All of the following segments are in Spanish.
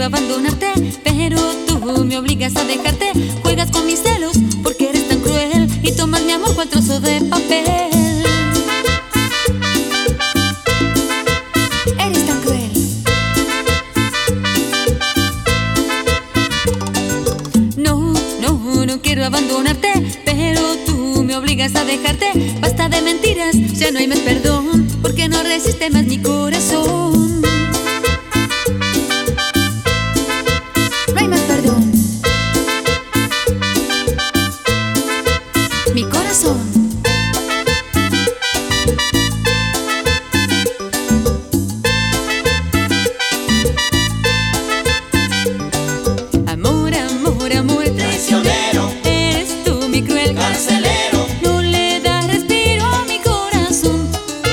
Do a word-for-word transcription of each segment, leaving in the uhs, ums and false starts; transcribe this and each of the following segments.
abandonarte, pero tú me obligas a dejarte. Juegas con mis celos porque eres tan cruel y tomas mi amor cual trozo de papel. Eres tan cruel. No, no, no quiero abandonarte, pero tú me obligas a dejarte. Basta de mentiras, ya no hay más perdón, porque no resiste más mi corazón. No hay más perdón. Mi corazón. Amor, amor, amor Traicionero, eres tú mi cruel carcelero, no le das respiro a mi corazón.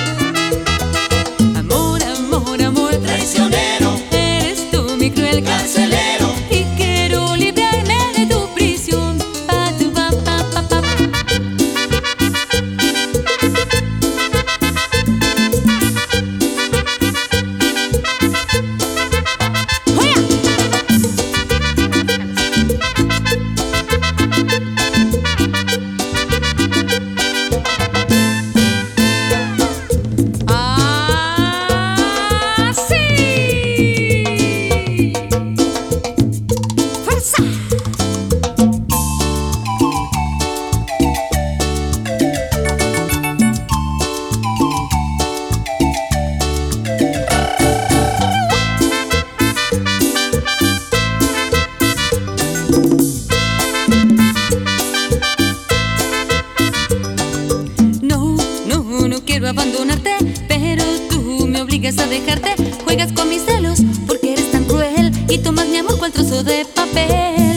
Amor, amor, amor traicionero, eres tú mi cruel carcelero. y quiero librarme de tu prisión. Pa, tu, pa, pa, pa, pa. ¡Joya! ¡Ah, sí! ¡Fuerza! No, no, no quiero abandonarte, pero tú me obligas a dejarte. Juegas con mis celos porque eres tan cruel y tomas mi amor cual trozo de papel.